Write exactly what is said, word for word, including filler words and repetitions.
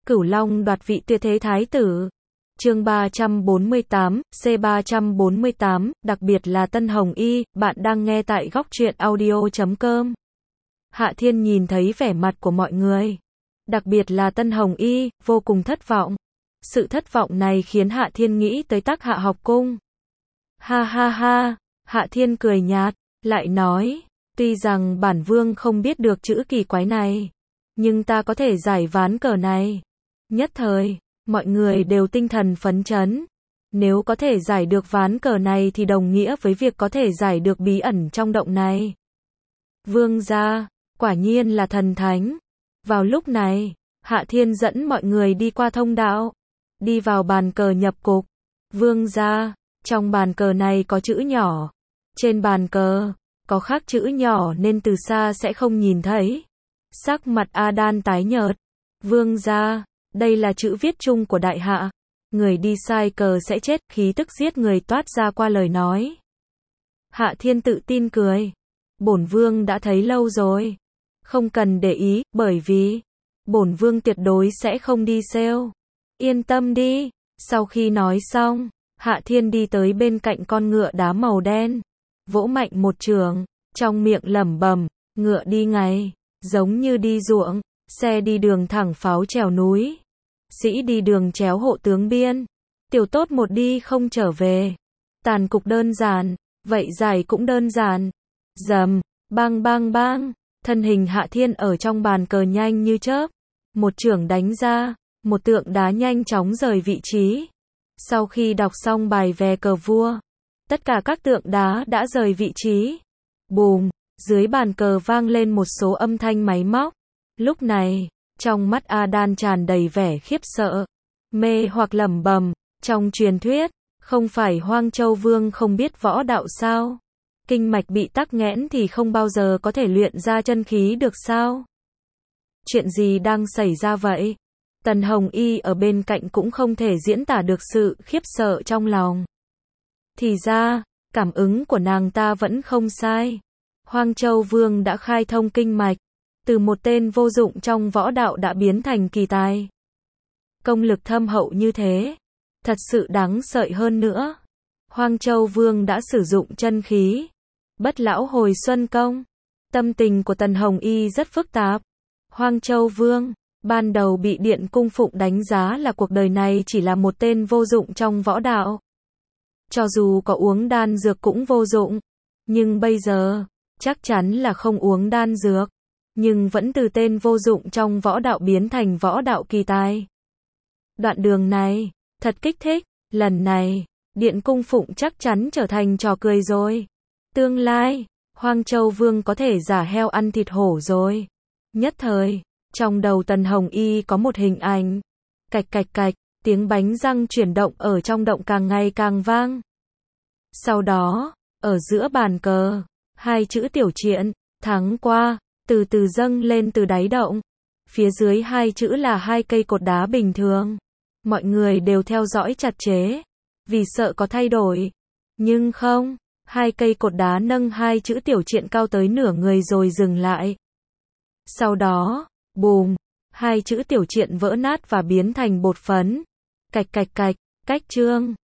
Cửu Long đoạt vị tuyệt thế thái tử. Chương ba trăm bốn mươi tám, C ba trăm bốn mươi tám, đặc biệt là Tân Hồng Y, bạn đang nghe tại góc truyện audio chấm com. Hạ Thiên nhìn thấy vẻ mặt của mọi người, đặc biệt là Tân Hồng Y, vô cùng thất vọng. Sự thất vọng này khiến Hạ Thiên nghĩ tới Tắc Hạ học cung. Ha ha ha, Hạ Thiên cười nhạt, lại nói, tuy rằng bản vương không biết được chữ kỳ quái này, nhưng ta có thể giải ván cờ này. Nhất thời, mọi người đều tinh thần phấn chấn. Nếu có thể giải được ván cờ này thì đồng nghĩa với việc có thể giải được bí ẩn trong động này. Vương gia, quả nhiên là thần thánh. Vào lúc này, Hạ Thiên dẫn mọi người đi qua thông đạo, đi vào bàn cờ nhập cục. Vương gia, trong bàn cờ này có chữ nhỏ. Trên bàn cờ, có khắc chữ nhỏ nên từ xa sẽ không nhìn thấy. Sắc mặt A Đan tái nhợt. Vương gia, đây là chữ viết chung của đại hạ. Người đi sai cờ sẽ chết, khí tức giết người toát ra qua lời nói. Hạ Thiên tự tin cười. Bổn vương đã thấy lâu rồi. Không cần để ý, bởi vì bổn vương tuyệt đối sẽ không đi sale. Yên tâm đi. Sau khi nói xong, Hạ Thiên đi tới bên cạnh con ngựa đá màu đen, vỗ mạnh một chưởng, trong miệng lẩm bẩm, ngựa đi ngay, giống như đi ruộng, xe đi đường thẳng pháo trèo núi, sĩ đi đường chéo hộ tướng biên, tiểu tốt một đi không trở về. Tàn cục đơn giản, vậy giải cũng đơn giản. Rầm, bang bang bang, thân hình Hạ Thiên ở trong bàn cờ nhanh như chớp, một chưởng đánh ra, một tượng đá nhanh chóng rời vị trí. Sau khi đọc xong bài về cờ vua, tất cả các tượng đá đã rời vị trí. Bùm, dưới bàn cờ vang lên một số âm thanh máy móc. Lúc này, trong mắt A Đan tràn đầy vẻ khiếp sợ, mê hoặc lẩm bẩm, trong truyền thuyết, không phải Hoang Châu Vương không biết võ đạo sao? Kinh mạch bị tắc nghẽn thì không bao giờ có thể luyện ra chân khí được sao? Chuyện gì đang xảy ra vậy? Tần Hồng Y ở bên cạnh cũng không thể diễn tả được sự khiếp sợ trong lòng. Thì ra, cảm ứng của nàng ta vẫn không sai. Hoang Châu Vương đã khai thông kinh mạch, từ một tên vô dụng trong võ đạo đã biến thành kỳ tài. Công lực thâm hậu như thế, thật sự đáng sợ hơn nữa. Hoang Châu Vương đã sử dụng chân khí, bất lão hồi xuân công. Tâm tình của Tần Hồng Y rất phức tạp. Hoang Châu Vương ban đầu bị Điện Cung Phụng đánh giá là cuộc đời này chỉ là một tên vô dụng trong võ đạo. Cho dù có uống đan dược cũng vô dụng. Nhưng bây giờ, chắc chắn là không uống đan dược. Nhưng vẫn từ tên vô dụng trong võ đạo biến thành võ đạo kỳ tài. Đoạn đường này, thật kích thích. Lần này, Điện Cung Phụng chắc chắn trở thành trò cười rồi. Tương lai, Hoang Châu Vương có thể giả heo ăn thịt hổ rồi. Nhất thời, trong đầu Tần Hồng Y có một hình ảnh. Cạch cạch cạch, tiếng bánh răng chuyển động ở trong động càng ngày càng vang. Sau đó, ở giữa bàn cờ, hai chữ tiểu triện, thắng qua, từ từ dâng lên từ đáy động. Phía dưới hai chữ là hai cây cột đá bình thường. Mọi người đều theo dõi chặt chẽ, vì sợ có thay đổi. Nhưng không, hai cây cột đá nâng hai chữ tiểu triện cao tới nửa người rồi dừng lại. Sau đó, bùm, hai chữ tiểu triện vỡ nát và biến thành bột phấn. Cạch cạch cạch, cách chương.